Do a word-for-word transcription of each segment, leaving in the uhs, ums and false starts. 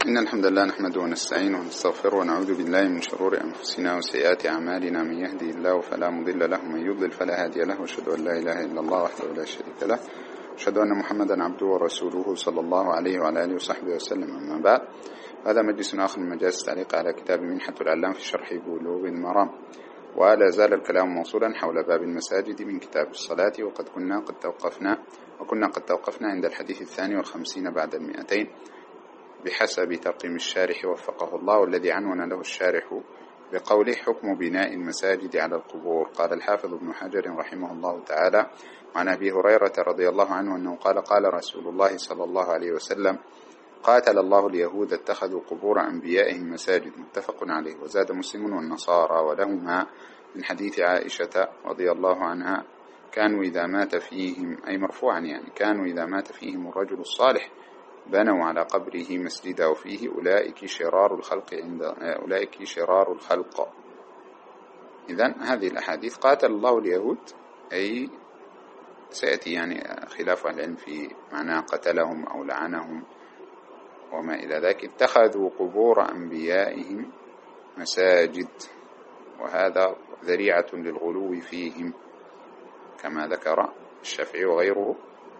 إن الحمد لله نحمده ونستعينه ونستغفره ونعوذ بالله من شرور أنفسنا وسيئات أعمالنا. من يهدي الله فلا مضل له ومن يضلل فلا هادي له، وأشهد أن لا إله إلا الله وحده لا شريك له، وأشهد أن محمدا عبده ورسوله صلى الله عليه وعلى آله وصحبه وسلم. أما بعد، هذا مجلس آخر من مجالس التعليق على كتاب منحة العلام في شرح بلوغ المرام، ولا زال الكلام موصولا حول باب المساجد من كتاب الصلاة، وقد كنا قد توقفنا وكنا قد توقفنا عند الحديث الثاني والخمسين بعد المئتين بحسب تقييم الشارح وفقه الله، والذي عنون له الشارح بقوله: حكم بناء المساجد على القبور. قال الحافظ ابن حجر رحمه الله تعالى: عن أبي هريرة رضي الله عنه أنه قال: قال رسول الله صلى الله عليه وسلم: قاتل الله اليهود اتخذوا قبور أنبيائهم مساجد. متفق عليه. وزاد مسلم والنصارى ولهما من حديث عائشة رضي الله عنها: كانوا إذا مات فيهم، أي مرفوعا يعني، كانوا إذا مات فيهم الرجل الصالح بنوا على قبره مسجدا وفيه أولئك شرار الخلق عند أولئك شرار الخلق. إذن هذه الأحاديث قاتل الله اليهود، أي سيأتي يعني خلاف أهل العلم في معنى قتلهم أو لعنهم وما إلى ذلك. اتخذوا قبور أنبيائهم مساجد، وهذا ذريعة للغلو فيهم كما ذكر الشافعي وغيره.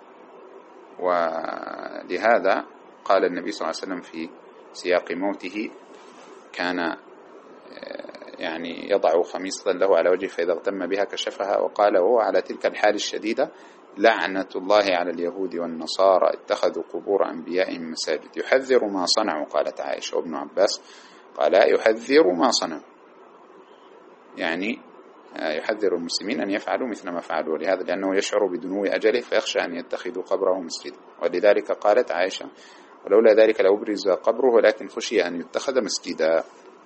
ولهذا قال النبي صلى الله عليه وسلم في سياق موته: كان يعني يضع خميصة له على وجهه فإذا اغتم بها كشفها، وقال وهو على تلك الحال الشديدة: لعنة الله على اليهود والنصارى اتخذوا قبور أنبيائهم مساجد. يحذر ما صنعوا، قالت عائشة وابن عباس قال: يحذر ما صنعوا، يعني يحذر المسلمين أن يفعلوا مثل ما فعلوا، لهذا لأنه يشعر بدنو أجله فيخشى أن يتخذوا قبره مسجدا. ولذلك قالت عائشة: ولولا ذلك لأبرز قبره ولكن خشي أن يتخذ مسجدا.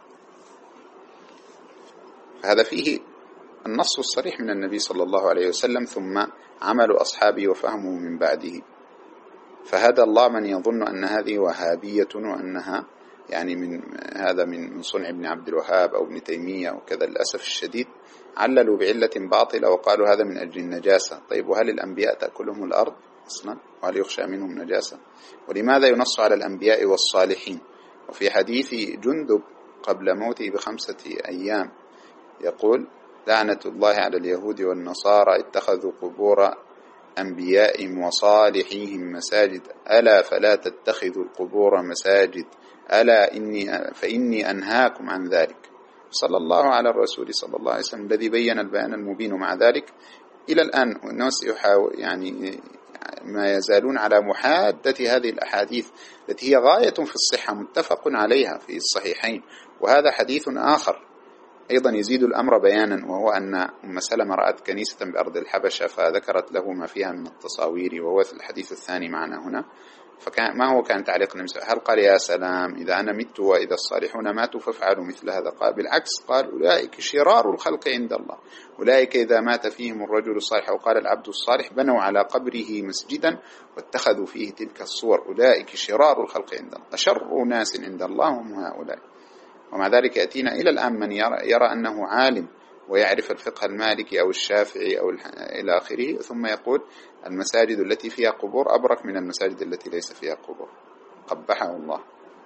فهذا فيه النص الصريح من النبي صلى الله عليه وسلم، ثم عمل أصحابه وفهمه من بعده. فهذا الله من يظن أن هذه وهابية وأنها يعني من هذا من صنع ابن عبد الوهاب أو ابن تيمية وكذا. للأسف الشديد عللوا بعلة باطلة وقالوا هذا من أجل النجاسة. طيب، وهل الأنبياء تأكلهم الأرض أصلا؟ وهل يخشى منهم نجاسة؟ ولماذا ينص على الأنبياء والصالحين؟ وفي حديث جندب قبل موته بخمسة أيام يقول: لعنة الله على اليهود والنصارى اتخذوا قبور أنبيائهم وصالحيهم مساجد، ألا فلا تتخذوا القبور مساجد، ألا إني فإني أنهاكم عن ذلك. صلى الله على الرسول صلى الله عليه وسلم الذي بين البيان المبين. مع ذلك إلى الآن الناس يحاول يعني ما يزالون على محادة هذه الأحاديث التي هي غاية في الصحة متفق عليها في الصحيحين. وهذا حديث آخر أيضا يزيد الأمر بيانا، وهو أن أم سلمة رأت كنيسة بأرض الحبشة فذكرت له ما فيها من التصاوير، وهو في الحديث الثاني معنا هنا. فكان ما هو كان تعليق النبي؟ هل قال يا سلام إذا أنا مت وإذا الصالحون ماتوا فافعلوا مثل هذا؟ قال بالعكس، قال أولئك شرار الخلق عند الله، أولئك إذا مات فيهم الرجل الصالح وقال العبد الصالح بنوا على قبره مسجدا واتخذوا فيه تلك الصور، أولئك شرار الخلق عند الله، أشر ناس عند الله هم هؤلاء. ومع ذلك يأتينا إلى الآن من يرى, يرى أنه عالم ويعرف الفقه المالكي أو الشافعي أو إلى آخره، ثم يقول المساجد التي فيها قبور أبرك من المساجد التي ليس فيها قبور، قبحه الله.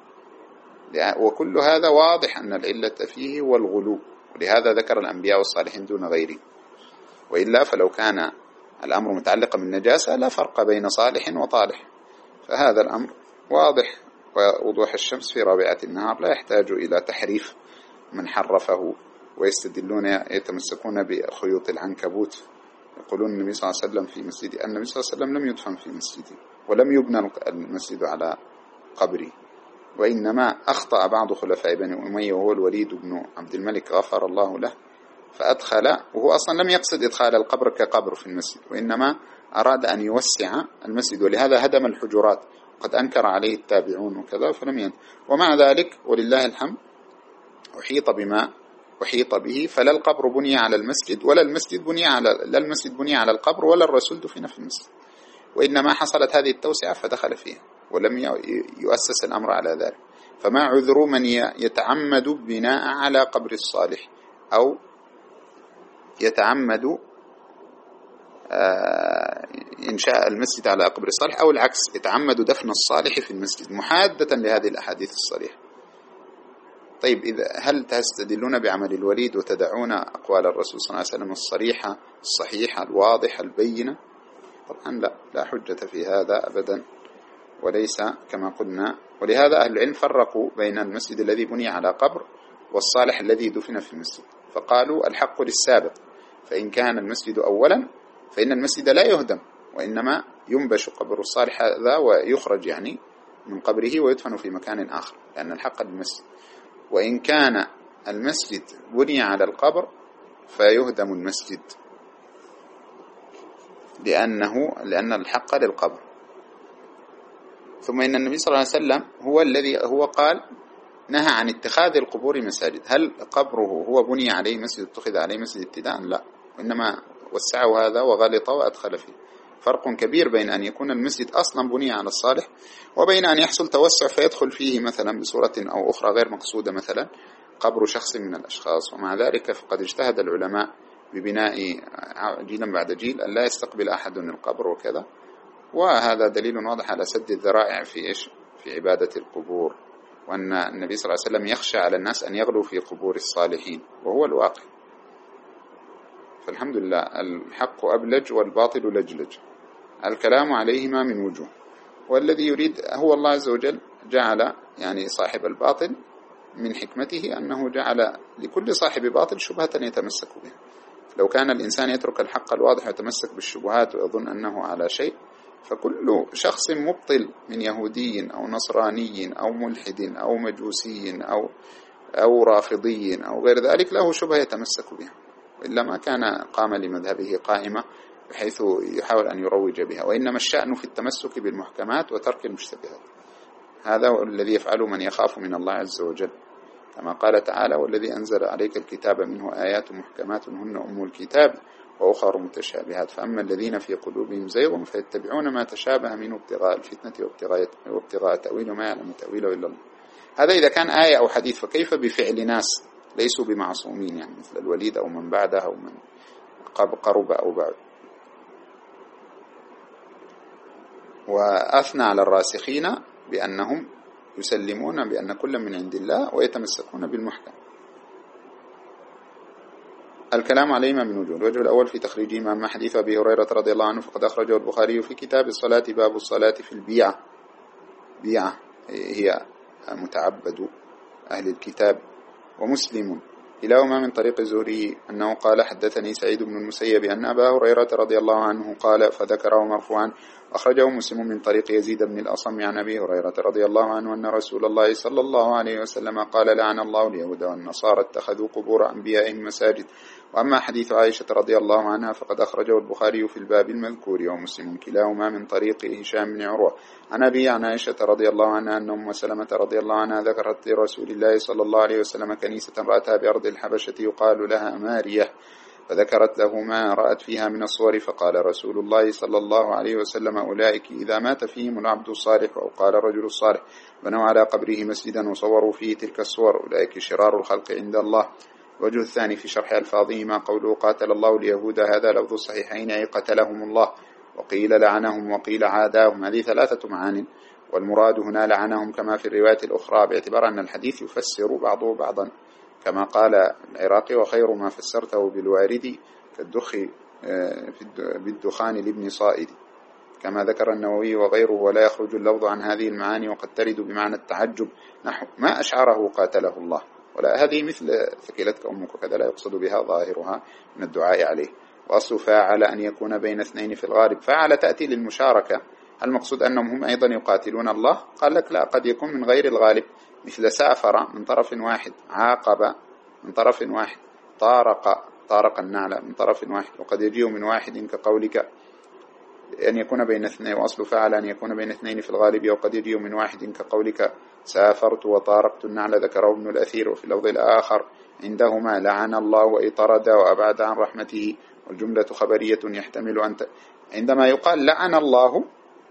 وكل هذا واضح أن العلة فيه والغلو، ولهذا ذكر الأنبياء والصالحين دون غيره. وإلا فلو كان الأمر متعلقا بالنجاسة لا فرق بين صالح وطالح. فهذا الأمر واضح ووضوح الشمس في رابعة النهار، لا يحتاج إلى تحريف من حرفه. ويستدلون يتمسكون بخيوط العنكبوت، يقولون النبي صلى الله عليه وسلم في مسجد، النبي صلى الله عليه وسلم لم يدفن في مسجده ولم يبنى المسجد على قبره، وإنما أخطأ بعض خلفاء بني أمية وهو الوليد بن عبد الملك غفر الله له، فأدخل وهو أصلا لم يقصد إدخال القبر كقبر في المسجد، وإنما أراد أن يوسع المسجد، ولهذا هدم الحجرات، قد أنكر عليه التابعون وكذا فلم ين. ومع ذلك ولله الحمد أحيط بما أحيط به، فلا القبر بني على المسجد ولا المسجد بني على لا المسجد بني على القبر ولا الرسول دفن في المسجد، وإنما حصلت هذه التوسعة فدخل فيها ولم يؤسس الأمر على ذلك. فما عذر من يتعمد بناء على قبر الصالح أو يتعمد إنشاء المسجد على قبر الصالح، أو العكس يتعمد دفن الصالح في المسجد محادة لهذه الأحاديث الصريحة. طيب إذا هل تستدلون بعمل الوليد وتدعون أقوال الرسول صلى الله عليه وسلم الصريحة الصحيحة الواضحة البينة؟ طبعا لا، لا حجة في هذا أبدا، وليس كما قلنا. ولهذا أهل العلم فرقوا بين المسجد الذي بني على قبر والصالح الذي دفن في المسجد، فقالوا الحق للسابق، فإن كان المسجد أولا فإن المسجد لا يهدم، وإنما ينبش قبر الصالح هذا ويخرج يعني من قبره ويدفن في مكان آخر، لأن الحق للمسجد. وإن كان المسجد بني على القبر فيهدم المسجد، لأنه لأن الحق للقبر. ثم إن النبي صلى الله عليه وسلم هو الذي هو قال نهى عن اتخاذ القبور مساجد. هل قبره هو بني عليه مسجد اتخذ عليه مسجد ابتداء؟ لا، وإنما وسعوا هذا وغلط وأدخل فيه. فرق كبير بين أن يكون المسجد أصلا بني على الصالح وبين أن يحصل توسع فيدخل فيه مثلا بصورة أو أخرى غير مقصودة مثلا قبر شخص من الأشخاص. ومع ذلك فقد اجتهد العلماء ببناء جيلا بعد جيل أن لا يستقبل أحد القبر وكذا، وهذا دليل واضح على سد الذرائع في إيش؟ في عبادة القبور، وأن النبي صلى الله عليه وسلم يخشى على الناس أن يغلوا في قبور الصالحين، وهو الواقع. فالحمد لله الحق أبلج والباطل لجلج، الكلام عليهما من وجوه. والذي يريد هو الله عز وجل جعل يعني صاحب الباطل من حكمته أنه جعل لكل صاحب باطل شبهة يتمسك بها. لو كان الإنسان يترك الحق الواضح ويتمسك بالشبهات ويظن أنه على شيء، فكل شخص مبطل من يهودي أو نصراني أو ملحد أو مجوسي أو أو رافضي أو غير ذلك له شبهة يتمسك بها، وإلا ما كان قام لمذهبه قائمة بحيث يحاول أن يروج بها. وإنما الشأن في التمسك بالمحكمات وترك المشتبهات، هذا هو الذي يفعله من يخاف من الله عز وجل، كما قال تعالى والذي أنزل عليك الكتاب منه آيات محكمات هن أم الكتاب وأخر متشابهات فأما الذين في قلوبهم زيغ فيتبعون ما تشابه منه ابتغاء الفتنة وابتغاء, وابتغاء تأويله ما يعلم تأويله إلا الله. هذا إذا كان آية أو حديث، فكيف بفعل ناس ليسوا بمعصومين، يعني مثل الوليد أو من بعده أو من قرب أو بعد. وأثنى على الراسخين بأنهم يسلمون بأن كل من عند الله ويتمسكون بالمحكم. الكلام عليهما من وجوه. الوجه الأول في تخريجهما مع حديث أبي هريرة رضي الله عنه فقد أخرجه البخاري في كتاب الصلاة باب الصلاة في البيعة. بيعة هي متعبد أهل الكتاب. ومسلم كلاهما من طريق الزهري أنه قال حدثني سعيد بن المسيب أن أبا هريرة رضي الله عنه قال فذكره مرفوعا. أخرجه مسلم من طريق يزيد بن الأصم عن أبي هريرة رضي الله عنه أن رسول الله صلى الله عليه وسلم قال لعن الله اليهود والنصارى اتخذوا قبور أنبيائهم مساجد. وأما حديث عائشة رضي الله عنها فقد أخرجه البخاري في الباب المذكور ومسلم كلاهما من طريق هشام بن عروة عن أبي عن عائشة رضي الله عنها أن أم سلمة رضي الله عنها ذكرت لرسول الله صلى الله عليه وسلم كنيسة رأتها بأرض الحبشة يقال لها مارية، فذكرت له ما رأت فيها من الصور، فقال رسول الله صلى الله عليه وسلم أولئك إذا مات فيهم العبد الصالح أو قال الرجل الصالح بنوا على قبره مسجدا وصوروا فيه تلك الصور أولئك شرار الخلق عند الله. وجه الثاني في شرح ألفاظهما قوله قاتل الله اليهود هذا لفظ الصحيحين أي قتلهم الله، وقيل لعنهم وقيل عاداهم، هذه ثلاثة معان، والمراد هنا لعنهم كما في الرواية الأخرى باعتبار أن الحديث يفسر بعضه بعضا كما قال العراقي وخير ما فسرته بالوارد كالدخ بالدخان لابن صائد، كما ذكر النووي وغيره ولا يخرج اللفظ عن هذه المعاني وقد ترد بمعنى التعجب نحو ما أشعره قاتله الله، ولا هذه مثل ثكلتك أمك وكذا لا يقصد بها ظاهرها من الدعاء عليه. وأصل فاعل أن يكون بين اثنين في الغالب، فاعل تأتي للمشاركة، المقصود أنهم هم أيضا يقاتلون الله؟ قال لك لا، قد يكون من غير الغالب مثل سافر من طرف واحد، عاقب من طرف واحد، طارق طارق النعل من طرف واحد، وقد يجيء من واحد كقولك أن يكون بين اثنين. وأصل فعل أن يكون بين اثنين في الغالب، وقد يجيء من واحد كقولك سافرت وطارقت النعل، ذكره ابن الأثير. وفي اللفظ الآخر عندهما لعن الله وإطرد وأبعد عن رحمته، والجملة خبرية يحتمل أن عندما يقال لعن الله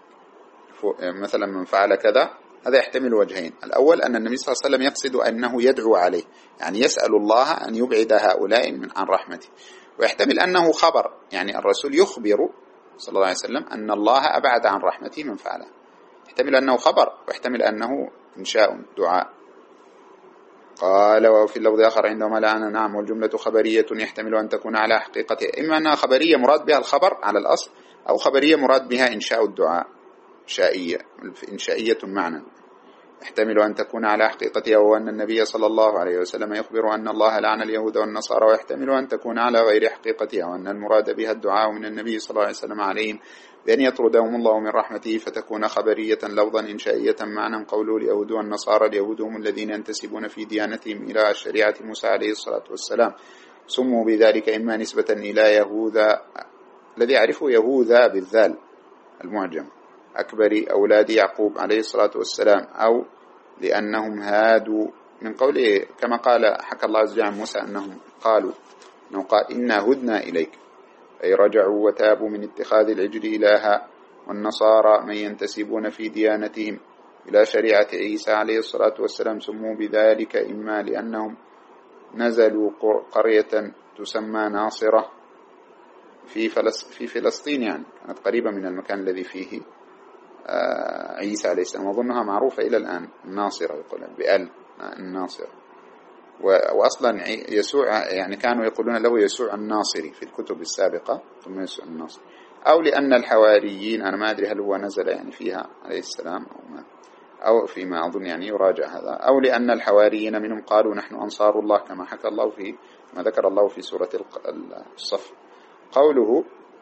مثلا من فعل كذا، هذا يحتمل وجهين. الأول أن النبي صلى الله عليه وسلم يقصد أنه يدعو عليه، يعني يسأل الله أن يبعد هؤلاء من عن رحمته، ويحتمل أنه خبر، يعني الرسول يخبر صلى الله عليه وسلم أن الله أبعد عن رحمته من فعله. يحتمل أنه خبر ويحتمل أنه إنشاء دعاء. قال وفي اللفظ آخر عندما لعن نعم والجملة خبرية يحتمل أن تكون على حقيقتها، إما أنها خبرية مراد بها الخبر على الأصل، أو خبرية مراد بها إنشاء الدعاء، إنشائية إنشائية معنى. يحتمل أن تكون على حقيقتها وهو أن النبي صلى الله عليه وسلم يخبر أن الله لعن اليهود والنصارى، ويحتمل أن تكون على غير حقيقتها وأن المراد بها الدعاء من النبي صلى الله عليه وسلم عليهم بأن يطردهم الله من رحمته، فتكون خبرية لفظا إنشائية معنى. قوله اليهود والنصارى، اليهود هم الذين ينتسبون في ديانتهم إلى شريعة موسى عليه الصلاة والسلام، سموا بذلك إما نسبة إلى يهوذا الذي يعرفه يهوذا بالذال المعجم أكبر أولاد يعقوب عليه الصلاة والسلام، أو لأنهم هادوا من قوله كما قال حكى الله عز وجل عن موسى أنهم قالوا أنه قال إنا هدنا إليك، أي رجعوا وتابوا من اتخاذ العجل إلها. والنصارى من ينتسبون في ديانتهم إلى شريعة عيسى عليه الصلاة والسلام، سموا بذلك إما لأنهم نزلوا قرية تسمى ناصرة في في فلسطين، يعني كانت قريبة من المكان الذي فيه عيسى عليه السلام، وظنها معروفة إلى الآن الناصرة، يقول بأل الناصرة. وأصلا يسوع يعني كانوا يقولون له يسوع الناصري في الكتب السابقة، ثم يسوع الناصري. أو لأن الحواريين، أنا ما أدري هل هو نزل يعني فيها عليه السلام أو ما، أو فيما أظن يعني يراجع هذا. أو لأن الحواريين منهم قالوا نحن أنصار الله، كما حكى الله في ما ذكر الله في سورة الصف. قوله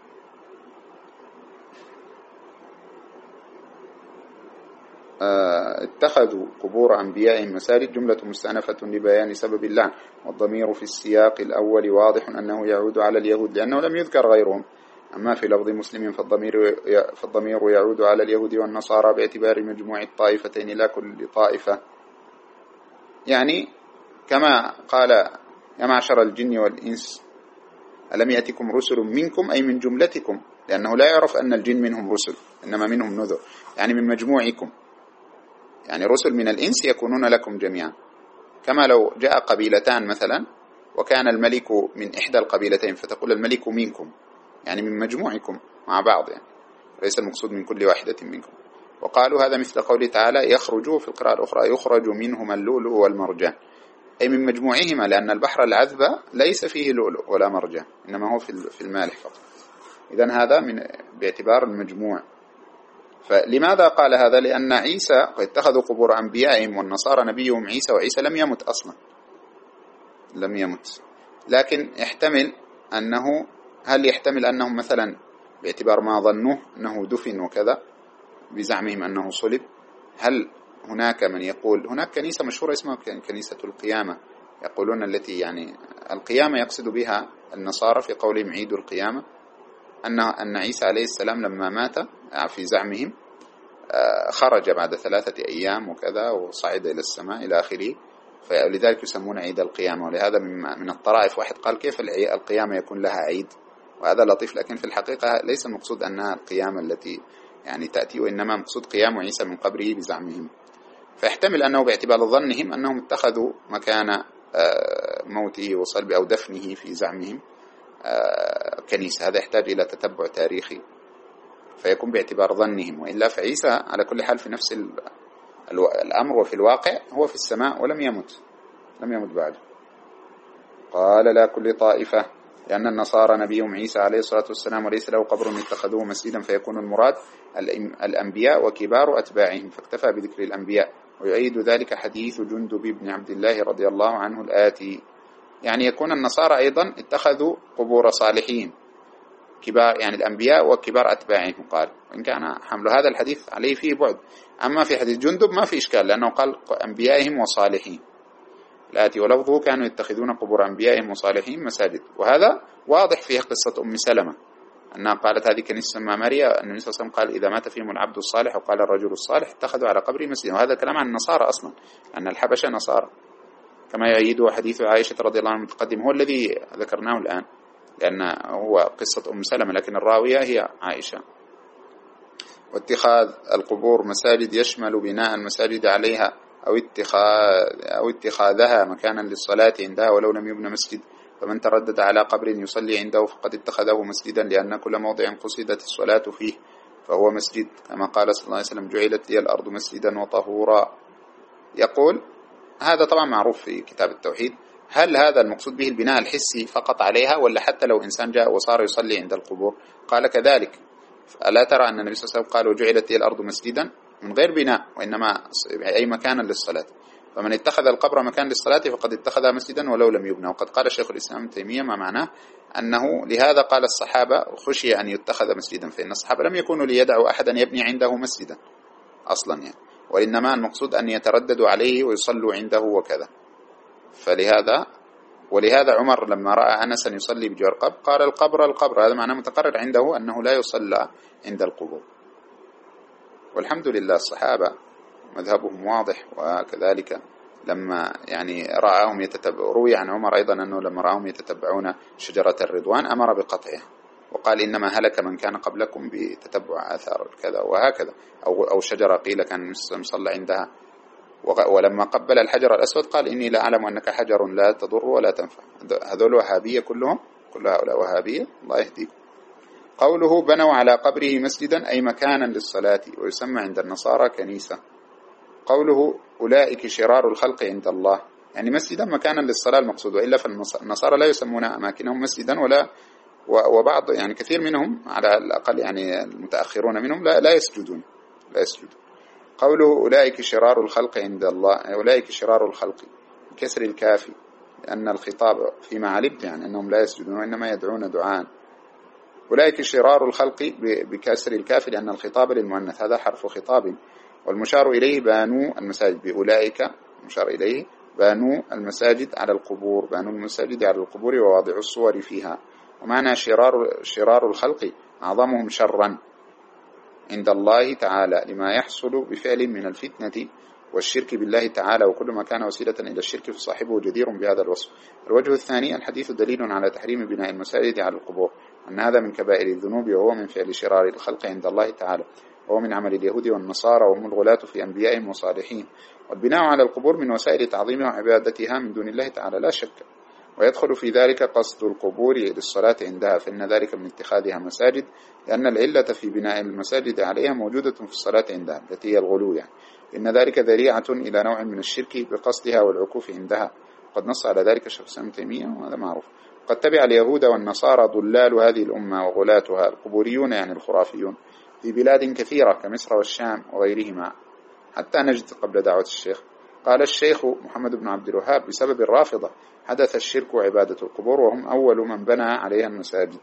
اتخذوا قبور أنبيائهم مساجد، جملة مستأنفة لبيان سبب اللعن، والضمير في السياق الأول واضح أنه يعود على اليهود لأنه لم يذكر غيرهم. أما في لفظ مسلم فالضمير, فالضمير يعود على اليهود والنصارى باعتبار مجموع الطائفتين لا كل طائفة. يعني كما قال يا معشر الجن والإنس ألم يأتكم رسل منكم، أي من جملتكم، لأنه لا يعرف أن الجن منهم رسل، إنما منهم نذر، يعني من مجموعكم، يعني رسل من الإنس يكونون لكم جميعا. كما لو جاء قبيلتان مثلا وكان الملك من إحدى القبيلتين فتقول الملك منكم، يعني من مجموعكم مع بعض، يعني ليس المقصود من كل واحدة منكم. وقالوا هذا مثل قوله تعالى يخرجوا في القراءة الأخرى يخرج منهما اللؤلؤ والمرجان، أي من مجموعهما، لأن البحر العذب ليس فيه لؤلؤ ولا مرجان، إنما هو في المالح فقط. إذن هذا من باعتبار المجموع. فلماذا قال هذا؟ لأن عيسى اتخذوا قبور أنبيائهم، والنصارى نبيهم عيسى، وعيسى لم يمت أصلا، لم يمت. لكن يحتمل أنه هل يحتمل أنهم مثلا باعتبار ما ظنوه أنه دفن وكذا بزعمهم أنه صلب؟ هل هناك من يقول هناك كنيسة مشهورة اسمها كنيسة القيامة، يقولون التي يعني القيامة يقصد بها النصارى في قولهم عيد القيامة، أن أن عيسى عليه السلام لما مات في زعمهم خرج بعد ثلاثة أيام وكذا وصعد إلى السماء إلى آخره، فلذلك يسمون عيد القيامة. ولهذا من الطرائف واحد قال كيف القيامة يكون لها عيد، وهذا لطيف، لكن في الحقيقة ليس المقصود أنها القيامة التي يعني تأتي، وإنما مقصود قيام عيسى من قبره بزعمهم. فيحتمل أنه باعتبار ظنهم أنهم اتخذوا مكان موته وصلبه أو دفنه في زعمهم كنيسة. هذا يحتاج إلى تتبع تاريخي، فيكون باعتبار ظنهم، وإلا فعيسى على كل حال في نفس الأمر وفي الواقع هو في السماء ولم يمت، لم يمت بعد. قال لا كل طائفة، لأن النصارى نبيهم عيسى عليه الصلاة والسلام وليس له قبر اتخذوه مسجدا، فيكون المراد الأنبياء وكبار أتباعهم، فاكتفى بذكر الأنبياء. ويؤيد ذلك حديث جندب بن عبد الله رضي الله عنه الآتي، يعني يكون النصارى أيضا اتخذوا قبور صالحين كبار، يعني الأنبياء وكبار أتباعهم. قال وإن كان حمل هذا الحديث عليه فيه بعد، أما في حديث جندب ما في إشكال، لأنه قال أنبيائهم وصالحين الآتي، ولفظه كانوا يتخذون قبور أنبيائهم وصالحين مساجد. وهذا واضح فيه قصة أم سلمة أنها قالت هذه كنيسة ماريا، النبي صلى الله عليه وسلم قال إذا مات فيهم العبد الصالح وقال الرجل الصالح اتخذوا على قبره مسجدا. وهذا كلام عن النصارى أصلا، أن الحبشة نصارى، كما يؤيده حديث عائشة رضي الله عنها المتقدم هو الذي ذكرناه الآن، لأن هو قصة أم سلمة لكن الراوية هي عائشة. واتخاذ القبور مساجد يشمل بناء المساجد عليها أو اتخاذ أو اتخاذها مكانا للصلاة عندها ولو لم يبنى مسجد، فمن تردد على قبر يصلي عنده فقد اتخذه مسجدا، لأن كل موضع قصدت الصلاة فيه فهو مسجد، كما قال صلى الله عليه وسلم جعلت لي الأرض مسجدا وطهورا. يقول هذا طبعا معروف في كتاب التوحيد. هل هذا المقصود به البناء الحسي فقط عليها، ولا حتى لو إنسان جاء وصار يصلي عند القبور؟ قال كذلك. ألا ترى أن النبي صلى الله عليه وسلم قال وجعلت لي الأرض مسجدا من غير بناء، وإنما أي مكانا للصلاة، فمن اتخذ القبر مكان للصلاة فقد اتخذ مسجدا ولو لم يبنى. وقد قال شيخ الإسلام ابن تيمية ما معناه أنه لهذا قال الصحابة خشي أن يتخذ مسجدا، فإن الصحابة لم يكونوا ليدعوا أحدا يبني عنده مسجدا أصلا يعني، وإنما المقصود أن يترددوا عليه ويصلوا عنده وكذا. فلهذا ولهذا عمر لما رأى أنسا يصلي بجوار قبر قال القبر القبر، هذا معناه متقرر عنده أنه لا يصلى عند القبور. والحمد لله الصحابة مذهبهم واضح، وكذلك لما يعني رآهم يتتبع، روي عن عمر أيضا أنه لما رآهم يتتبعون شجرة الرضوان أمر بقطعها وقال إنما هلك من كان قبلكم بتتبع آثار كذا وهكذا، أو أو شجرة قيل كان مصلى عندها، ولما قبل الحجر الأسود قال إني لا أعلم أنك حجر لا تضر ولا تنفع. هذول وهابية كلهم، كل هؤلاء وهابية، الله يهديكم. قوله بنوا على قبره مسجدا أي مكانا للصلاة، ويسمى عند النصارى كنيسة. قوله أولئك شرار الخلق عند الله، يعني مسجدا مكانا للصلاة المقصود، وإلا فالنصارى لا يسمون أماكنهم مسجدا، ولا وبعض يعني كثير منهم على الأقل يعني المتأخرون منهم لا لا يسجدون لا يسجدون. قوله أولئك شرار الخلق عند الله، أولئك شرار الخلق بكسر الكاف، لأن الخطاب فيما علمت يعني أنهم لا يسجدون وإنما يدعون دعاء. أولئك شرار الخلق بكسر الكاف لأن الخطاب للمؤنث، هذا حرف خطاب، والمشار إليه بانوا المساجد، بأولئك مشار إليه بانوا المساجد على القبور، بانوا المساجد على القبور وواضعوا الصور فيها. ومعنى شرار شرار الخلق أعظمهم شرا عند الله تعالى لما يحصل بفعل من الفتنة والشرك بالله تعالى، وكل ما كان وسيلة إلى الشرك فصاحبه جدير بهذا الوصف. الوجه الثاني الحديث دليل على تحريم بناء المساجد على القبور، أن هذا من كبائر الذنوب، وهو من فعل شرار الخلق عند الله تعالى، وهو من عمل اليهود والنصارى، وهم الغلاة في أنبيائهم وصالحين. والبناء على القبور من وسائل تعظيمها وعبادتها من دون الله تعالى لا شك، ويدخل في ذلك قصد القبور للصلاة عندها، فإن ذلك من اتخاذها مساجد، لأن العلة في بناء المساجد عليها موجودة في الصلاة عندها التي هي الغلو يعني، إن ذلك ذريعة إلى نوع من الشرك بقصدها والعكوف عندها، قد نص على ذلك شيخ الإسلام ابن تيمية وهذا معروف. قد تبع اليهود والنصارى ضلال هذه الأمة وغلاتها القبوريون يعني الخرافيون في بلاد كثيرة كمصر والشام وغيرهما حتى نجد قبل دعوة الشيخ. قال الشيخ محمد بن عبد الوهاب بسبب الرافضة حدث الشرك وعبادة القبور، وهم أول من بنى عليها المساجد.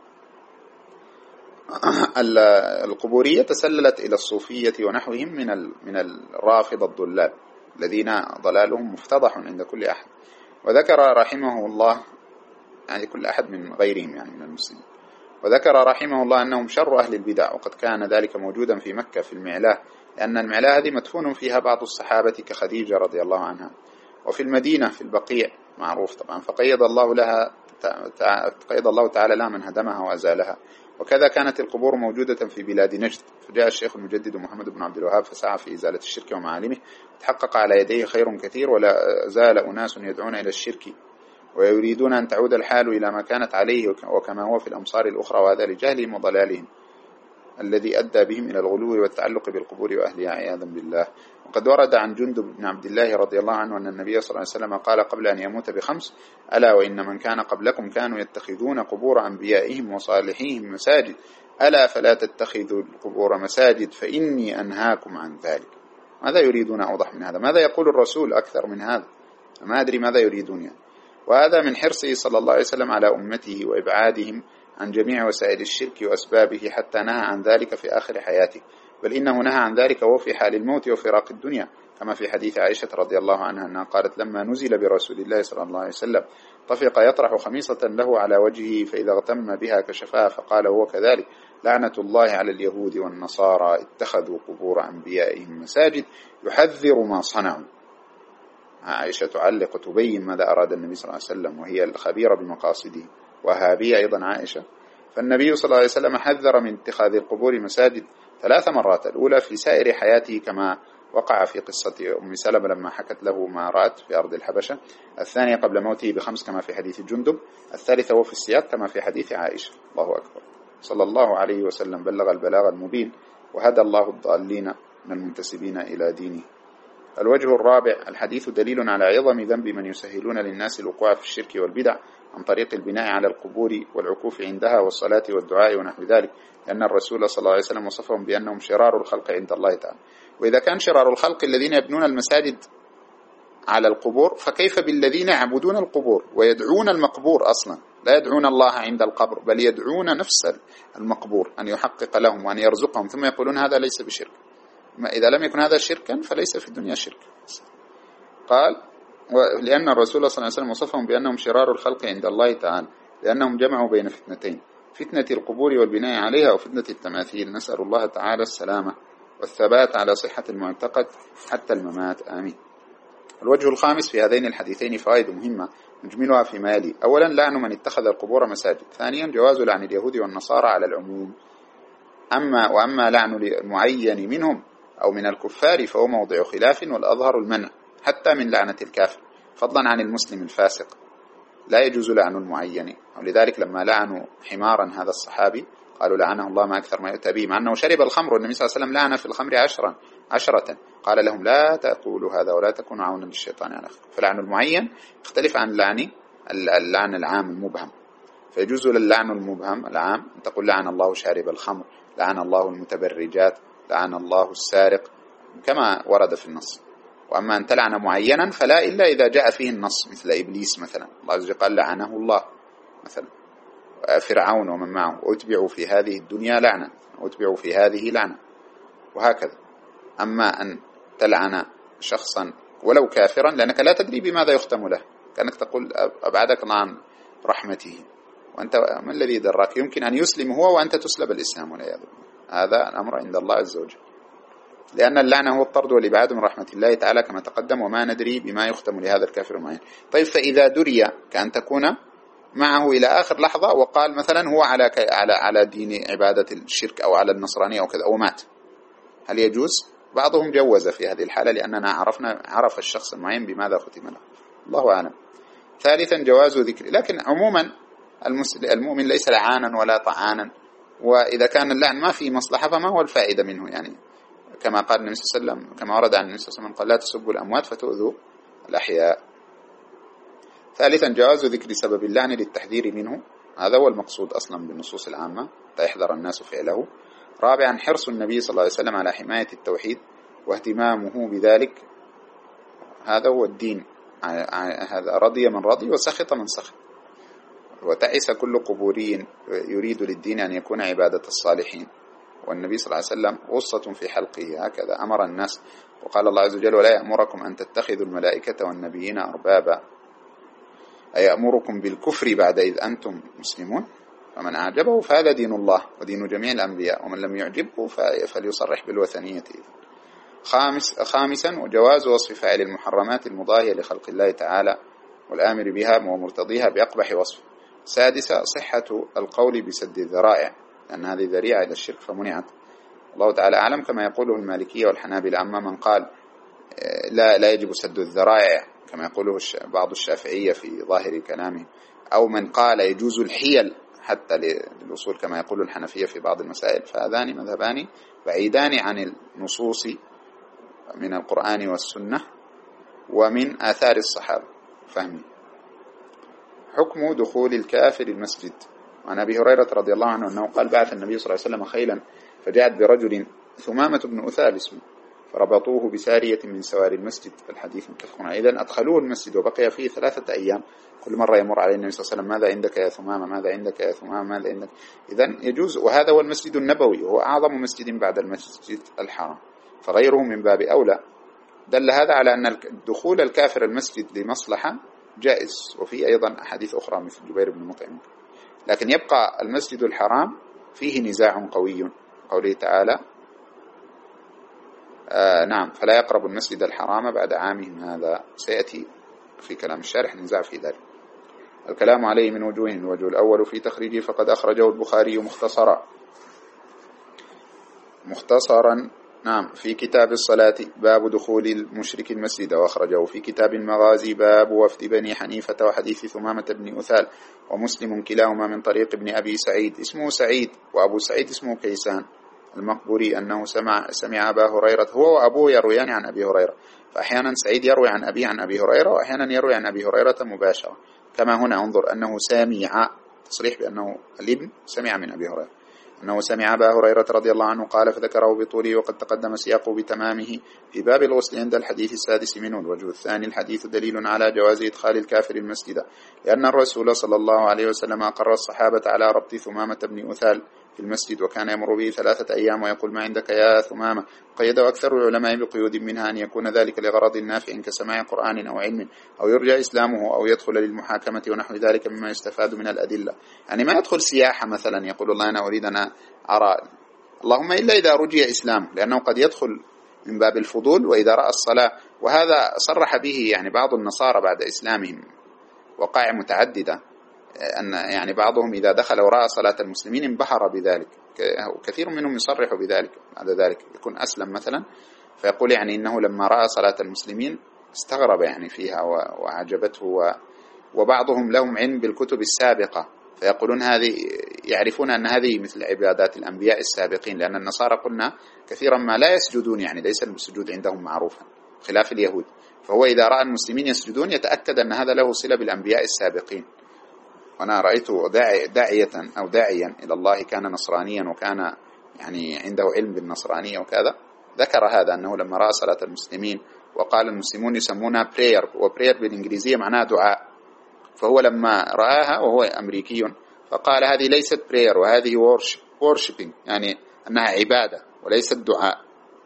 القبورية تسللت إلى الصوفية ونحوهم من من الرافضة الضلال الذين ضلالهم مفتضح عند كل أحد. وذكر رحمه الله يعني كل أحد من غيرهم يعني من المسلمين، وذكر رحمه الله أنهم شر أهل البدع، وقد كان ذلك موجودا في مكة في المعلاه، لأن المعلاه هذه مدفون فيها بعض الصحابة كخديجة رضي الله عنها، وفي المدينة في البقيع معروف طبعا، فقيد الله لها قيد الله تعالى لها من هدمها وأزالها. وكذا كانت القبور موجودة في بلاد نجد، فجاء الشيخ المجدد محمد بن عبد الوهاب فسعى في إزالة الشرك ومعالمه، وتحقق على يديه خير كثير، ولا زال أناس يدعون إلى الشرك ويريدون أن تعود الحال إلى ما كانت عليه وكما هو في الأمصار الأخرى، وهذا لجهلهم وضلالهم الذي أدى بهم إلى الغلو والتعلق بالقبور وأهلها عياذا بالله. وقد ورد عن جندب بن عبد الله رضي الله عنه أن النبي صلى الله عليه وسلم قال قبل أن يموت بخمس: ألا وإن من كان قبلكم كانوا يتخذون قبور أنبيائهم وصالحيهم مساجد، ألا فلا تتخذوا القبور مساجد فإني أنهاكم عن ذلك. ماذا يريدون أوضح من هذا؟ ماذا يقول الرسول أكثر من هذا؟ ما أدري ماذا يريدون يعني. وهذا من حرصه صلى الله عليه وسلم على أمته وإبعادهم عن جميع وسائل الشرك وأسبابه، حتى نهى عن ذلك في آخر حياته، بل إنه نهى عن ذلك وهو في حال الموت وفراق الدنيا، كما في حديث عائشة رضي الله عنها أنها قالت: لما نزل برسول الله صلى الله عليه وسلم طفق يطرح خميصة له على وجهه، فإذا اغتم بها كشفها، فقال هو كذلك: لعنة الله على اليهود والنصارى اتخذوا قبور أنبيائهم مساجد يحذر ما صنعوا. عائشة تعلق تبين ماذا أراد النبي صلى الله عليه وسلم، وهي الخبيرة بمقاصده، وهابية أيضا عائشة. فالنبي صلى الله عليه وسلم حذر من اتخاذ القبور مساجد ثلاث مرات، الأولى في سائر حياته كما وقع في قصة أم سلمة لما حكت له ما رأت في أرض الحبشة. الثانية قبل موته بخمس كما في حديث جندب. الثالثة هو في السياق كما في حديث عائشة. الله أكبر. صلى الله عليه وسلم بلغ البلاغ المبين وهدى الله الضالين من المنتسبين إلى دينه. الوجه الرابع: الحديث دليل على عظم ذنب من يسهلون للناس الوقوع في الشرك والبدع عن طريق البناء على القبور والعكوف عندها والصلاة والدعاء ونحو ذلك، لأن الرسول صلى الله عليه وسلم وصفهم بأنهم شرار الخلق عند الله تعالى. وإذا كان شرار الخلق الذين يبنون المساجد على القبور، فكيف بالذين يعبدون القبور ويدعون المقبور أصلا؟ لا يدعون الله عند القبر، بل يدعون نفس المقبور أن يحقق لهم وأن يرزقهم، ثم يقولون هذا ليس بشرك. إذا لم يكن هذا شركا فليس في الدنيا شرك. قال: لأن الرسول صلى الله عليه وسلم وصفهم بأنهم شرار الخلق عند الله تعالى، لأنهم جمعوا بين فتنتين: فتنة القبور والبناء عليها، وفتنة التماثيل. نسأل الله تعالى السلامة والثبات على صحة المعتقد حتى الممات، آمين. الوجه الخامس: في هذين الحديثين فوائد مهمة نجملها فيما يلي. أولا: لعن من اتخذ القبور مساجد. ثانيا: جواز لعن اليهود والنصارى على العموم. أما وأما لعن المعين منهم أو من الكفار فهو موضع خلاف، والأظهر المنع حتى من لعنة الكافر، فضلا عن المسلم الفاسق. لا يجوز لعن المعين، ولذلك لما لعنوا حمارا هذا الصحابي قالوا لعنه الله ما أكثر ما يؤتى به، مع أنه شرب الخمر، والنبي صلى الله عليه وسلم لعن في الخمر عشرا عشرة قال لهم لا تقولوا هذا ولا تكونوا عونا للشيطان على أخيكم. فلعن المعين يختلف عن اللعن اللعن العام المبهم. فيجوز للعن المبهم العام أن تقول لعن الله شارب الخمر، لعن الله المتبرجات، لعن الله السارق، كما ورد في النص. وأما أن تلعن معينا فلا، إلا إذا جاء فيه النص، مثل إبليس مثلا، الله عز وجل قال لعنه الله مثلا، فرعون ومن معه، وأتبعوا في هذه الدنيا لعنة، وأتبعوا في هذه لعنة، وهكذا. أما أن تلعن شخصا ولو كافرا، لأنك لا تدري بماذا يختم له، كأنك تقول أبعدك الله عن رحمته، وأنت ما الذي دراك؟ يمكن أن يسلم هو وأنت تسلب الإسلام والعياذ بالله. هذا الأمر عند الله عز وجل، لأن اللعنة هو الطرد والإبعاد من رحمة الله تعالى كما تقدم، وما ندري بما يختم لهذا الكافر المعين. طيب، فإذا دري كأن تكون معه إلى آخر لحظة وقال مثلا هو على على على دين عبادة الشرك أو على النصرانية أو كذا ومات، هل يجوز؟ بعضهم جوز في هذه الحالة، لأننا عرفنا عرف الشخص المعين بماذا ختم له، الله أعلم. ثالثا: جواز ذكر، لكن عموما المؤمن ليس لعانا ولا طعانا، وإذا كان اللعن ما فيه مصلحة فما هو الفائدة منه؟ يعني كما قال النبي صلى الله عليه وسلم، كما ورد عن النبي صلى الله عليه وسلم قال لا تسبوا الأموات فتؤذوا الأحياء. ثالثا: جواز ذكر سبب اللعن للتحذير منه، هذا هو المقصود أصلا بالنصوص العامة، تحذر الناس فعله. رابعا: حرص النبي صلى الله عليه وسلم على حماية التوحيد واهتمامه بذلك، هذا هو الدين، هذا رضي من رضي وسخط من سخط. وتعس كل قبوري يريد للدين أن يكون عبادة الصالحين، والنبي صلى الله عليه وسلم غصة في حلقه، هكذا أمر الناس. وقال الله عز وجل: ولا يأمركم أن تتخذوا الملائكة والنبيين أربابا، أيأمركم بالكفر بعد إذ أنتم مسلمون؟ فمن أعجبه فهذا دين الله ودين جميع الأنبياء، ومن لم يعجبه فليصرح بالوثنية. خامس خامسا: وجواز وصف فاعل المحرمات المضاهية لخلق الله تعالى والآمر بها ومرتضيها بأقبح وصف. سادسا: صحة القول بسد الذرائع، لأن هذه ذريعة إلى الشرك فمنعت. الله تعالى أعلم، كما يقوله المالكية والحنابلة. أما من قال لا لا يجب سد الذرائع كما يقوله بعض الشافعية في ظاهر كلامه، أو من قال يجوز الحيل حتى للوصول كما يقول الحنفية في بعض المسائل، فهذان مذهبان بعيدان عن النصوص من القرآن والسنة ومن آثار الصحابة فهمي. حكم دخول الكافر المسجد. وعن أبي هريرة رضي الله عنه أنه قال: بعث النبي صلى الله عليه وسلم خيلا فجاءت برجل ثمامة بن أثال اسمه، فربطوه بسارية من سواري المسجد. الحديث متفق عليه. إذن أدخلوه المسجد وبقي فيه ثلاثة أيام، كل مرة يمر عليه النبي صلى الله عليه وسلم: ماذا عندك يا ثمامة، ماذا عندك يا ثمامة، ماذا عندك. إذن يجوز، وهذا هو المسجد النبوي، وهو أعظم مسجد بعد المسجد الحرام، فغيره من باب أولى. دل هذا على أن دخول الكافر المسجد لمصلحة جائز، وفي أيضا أحاديث أخرى مثل جبير بن مطعم. لكن يبقى المسجد الحرام فيه نزاع قوي، قوله تعالى: آه نعم فلا يقرب المسجد الحرام بعد عامهم هذا. سيأتي في كلام الشارح نزاع في ذلك. الكلام عليه من وجوه: الوجه الأول في تخريجه فقد أخرجه البخاري مختصرا مختصرا نعم. في كتاب الصلاة باب دخول المشرك المسجد، وأخرجه في كتاب المغازي باب وفد بني حنيفة وحديث ثمامة بن أثال ومسلم كلاهما من طريق ابن أبي سعيد اسمه سعيد، وأبو سعيد اسمه كيسان المقبوري، أنه سمع سمع أبا هريرة، هو وأبوه يرويان عن أبي هريرة، فأحيانا سعيد يروي عن أبيه عن أبي هريرة، وأحيانا يروي عن أبي هريرة مباشرة، كما هنا انظر أنه سامع، تصريح بأنه الابن سمع من أبي هريرة، أنه سمع أبا هريرة رضي الله عنه قال فذكره بطوله، وقد تقدم سياقه بتمامه في باب الغسل عند الحديث السادس منه. الوجه الثاني الحديث دليل على جواز إدخال الكافر المسجد، لأن الرسول صلى الله عليه وسلم أقر الصحابة على ربط ثمامة بن أثال في المسجد، وكان يمر به ثلاثة أيام ويقول ما عندك يا ثمامة. قيده أكثر العلماء بقيود منها أن يكون ذلك لغرض نافع كسماع قرآن أو علم أو يرجى إسلامه أو يدخل للمحاكمة ونحو ذلك مما يستفاد من الأدلة، يعني ما يدخل سياحة مثلا يقول الله أنا أريد أن أرى، اللهم إلا إذا رجي إسلام، لأنه قد يدخل من باب الفضول وإذا رأى الصلاة، وهذا صرح به يعني بعض النصارى بعد إسلامهم، وقائع متعددة، أن يعني بعضهم إذا دخل ورأى صلاة المسلمين انبهر بذلك، وكثير منهم يصرح بذلك بعد ذلك، يكون أسلم مثلا فيقول يعني إنه لما رأى صلاة المسلمين استغرب يعني فيها وعجبته، وبعضهم لهم علم بالكتب السابقة فيقولون هذه، يعرفون أن هذه مثل عبادات الأنبياء السابقين، لأن النصارى قلنا كثيرا ما لا يسجدون، يعني ليس السجود عندهم معروفا خلاف اليهود، فهو إذا رأى المسلمين يسجدون يتأكد أن هذا له صلة بالأنبياء السابقين. وأنا رأيت داعي داعية أو داعيا إلى الله كان نصرانيا وكان يعني عنده علم بالنصرانية وكذا، ذكر هذا أنه لما رأى صلاة المسلمين وقال المسلمون يسمونها prayer، وبراير بالإنجليزية معناها دعاء، فهو لما رآها وهو أمريكي فقال هذه ليست prayer وهذه worshiping، يعني أنها عبادة وليست دعاء،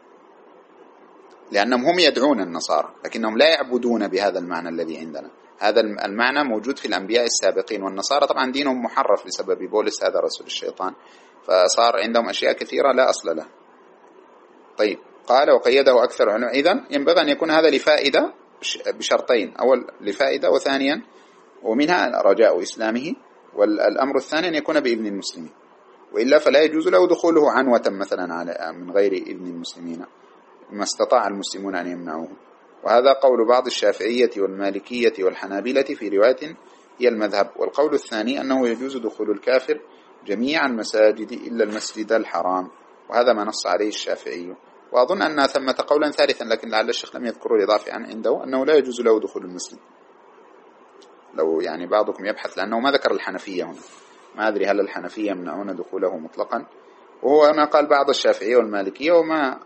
لأنهم هم يدعون النصارى لكنهم لا يعبدون بهذا المعنى الذي عندنا، هذا المعنى موجود في الأنبياء السابقين، والنصارى طبعا دينهم محرف بسبب بولس هذا رسول الشيطان، فصار عندهم أشياء كثيرة لا أصل لها. طيب قال وقيده أكثر عنه، إذن ينبغي أن يكون هذا لفائدة بشرطين، أول لفائدة، وثانيا ومنها رجاء إسلامه، والأمر الثاني أن يكون بإذن المسلمين، وإلا فلا يجوز له دخوله عنوة مثلا على من غير إذن المسلمين ما استطاع المسلمون أن يمنعوه. وهذا قول بعض الشافعية والمالكية والحنابلة في رواية هي المذهب. والقول الثاني أنه يجوز دخول الكافر جميع المساجد إلا المسجد الحرام، وهذا ما نص عليه الشافعي. وأظن أن ثمة قولا ثالثا لكن لعل الشيخ لم يذكره الإضافة عن عنده، أنه لا يجوز له دخول المسجد، لو يعني بعضكم يبحث، لأنه ما ذكر الحنفية هنا، ما أدري هل الحنفية يمنعون دخوله مطلقا، وهو أنا قال بعض الشافعية والمالكية وما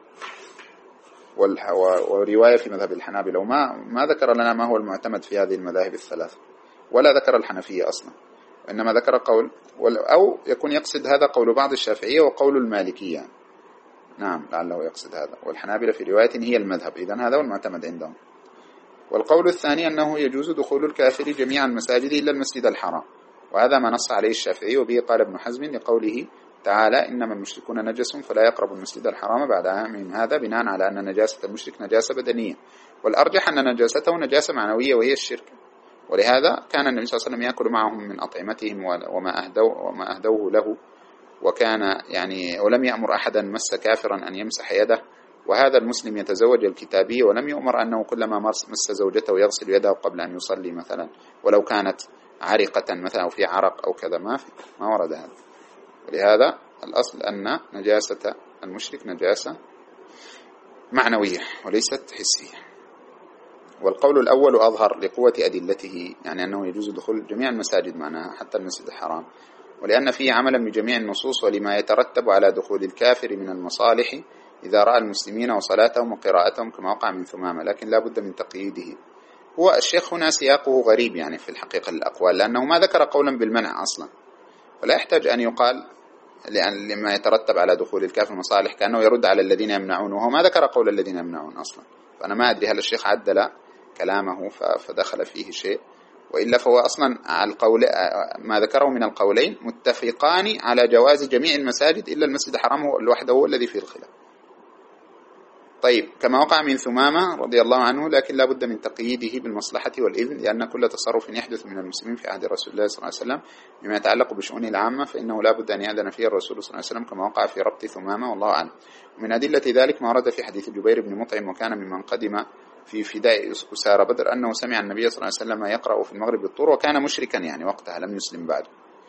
ورواية في مذهب الحنابلة، وما ما ذكر لنا ما هو المعتمد في هذه المذاهب الثلاث، ولا ذكر الحنفية أصلا، وإنما ذكر قول، أو يكون يقصد هذا قول بعض الشافعية وقول المالكية، نعم لعله يقصد هذا، والحنابلة في رواية هي المذهب، إذن هذا هو المعتمد عندهم. والقول الثاني أنه يجوز دخول الكافر جميع المساجد إلا المسجد الحرام، وهذا ما نص عليه الشافعي، وبه قال ابن حزم لقوله تعالى إنما المشركون نجس فلا يقربوا المسجد الحرام بعد عامهم هذا، بناء على أن نجاسة المشرك نجاسة بدنية، والأرجح أن نجاسته نجاسة معنوية وهي الشرك، ولهذا كان النبي صلى الله عليه وسلم يأكل معهم من أطعمتهم وما أهدوا وما أهدوه له، وكان يعني ولم يأمر أحدا مس كافرا أن يمسح يده. وهذا المسلم يتزوج الكتابية ولم يؤمر أنه كلما مس زوجته يغسل يده قبل أن يصلي مثلا، ولو كانت عرقة مثلا أو في عرق أو كذا، ما في ما ورد هذا. ولهذا الأصل أن نجاسة المشرك نجاسة معنوية وليست حسية. والقول الأول أظهر لقوة أدلته، يعني أنه يجوز دخول جميع المساجد معناها حتى المسجد الحرام، ولأن فيه عملا بجميع النصوص ولما يترتب على دخول الكافر من المصالح إذا رأى المسلمين وصلاتهم وقراءتهم كما وقع من ثمامة، لكن لا بد من تقييده. هو الشيخ هنا سياقه غريب يعني في الحقيقة الأقوال، لأنه ما ذكر قولا بالمنع أصلا، ولا يحتاج أن يقال لأن لما يترتب على دخول الكافر مصالح كأنه يرد على الذين يمنعون، وهو ما ذكر قول الذين يمنعون أصلا. فأنا ما أدري هل الشيخ عدل كلامه فدخل فيه شيء، وإلا فهو أصلا القول ما ذكره من القولين متفقان على جواز جميع المساجد إلا المسجد الحرام لوحده هو الذي فيه الخلاف. طيب كما وقع من ثمامة رضي الله عنه، لكن لا بد من تقييده بالمصلحة والإذن، لأن كل تصرف يحدث من المسلمين في عهد رسول الله صلى الله عليه وسلم بما يتعلق بشؤونه العامة فإنه لا بد أن يأذن فيه الرسول صلى الله عليه وسلم، كما وقع في ربط ثمامة والله أعلم. ومن أدلة ذلك ما ورد في حديث جبير بن مطعم وكان ممن قدم في فداء أسارى بدر أنه سمع النبي صلى الله عليه وسلم يقرأ في المغرب بالطور، وكان مشركا يعني وقتها لم يسلم بعد،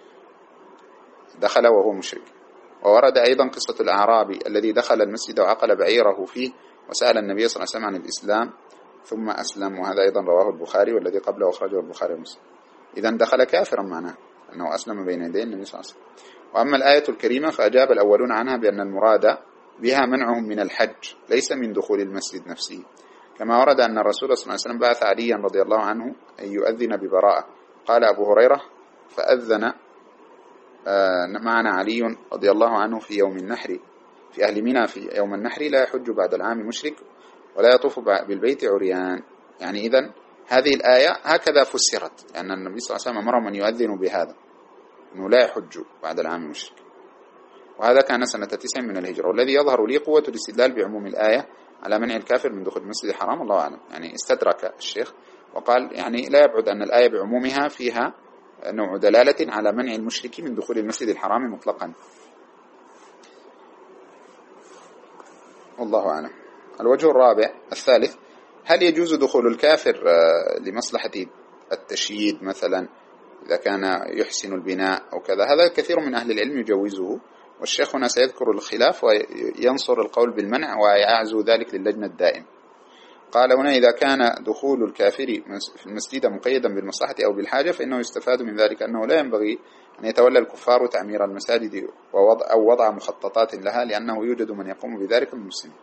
دخل وهو مشرك. وورد أيضا قصة الأعرابي الذي دخل المسجد وعقل بعيره فيه وسأل النبي صلى الله عليه وسلم عن الإسلام ثم أسلم، وهذا أيضا رواه البخاري والذي قبله أخرجه البخاري ومسلم. إذن دخل كافرا معناه أنه أسلم بين يدي النبي صلى الله عليه وسلم. وأما الآية الكريمة فأجاب الأولون عنها بأن المراد بها منعهم من الحج ليس من دخول المسجد نفسه، كما ورد أن الرسول صلى الله عليه وسلم بعث عليا رضي الله عنه أن يؤذن ببراءة. قال أبو هريرة فأذن معنا علي رضي الله عنه في يوم النحر في أهل منى في يوم النحر لا يحج بعد العام مشرك ولا يطوف بالبيت عريان. يعني إذن هذه الآية هكذا فسرت، لأن النبي صلى الله عليه وسلم أمرهم أن يؤذنوا بهذا أنه لا يحج بعد العام مشرك، وهذا كان سنة تسع من الهجرة. والذي يظهر لي قوة الاستدلال بعموم الآية على منع الكافر من دخول المسجد الحرام الله أعلم. يعني استدرك الشيخ وقال يعني لا يبعد أن الآية بعمومها فيها نوع دلالة على منع المشرك من دخول المسجد الحرام مطلقا، والله أعلم. الوجه الرابع الثالث، هل يجوز دخول الكافر لمصلحة التشييد مثلا إذا كان يحسن البناء أو كذا؟ هذا كثير من أهل العلم يجوزه، والشيخ هنا سيذكر الخلاف وينصر القول بالمنع ويعزو ذلك للجنة الدائم. قال هنا إذا كان دخول الكافر في المسجد مقيدا بالمصلحة أو بالحاجة فإنه يستفاد من ذلك أنه لا ينبغي أن يتولى الكفار تعمير المساجد أو وضع مخططات لها، لأنه يوجد من يقوم بذلك من المسلمين،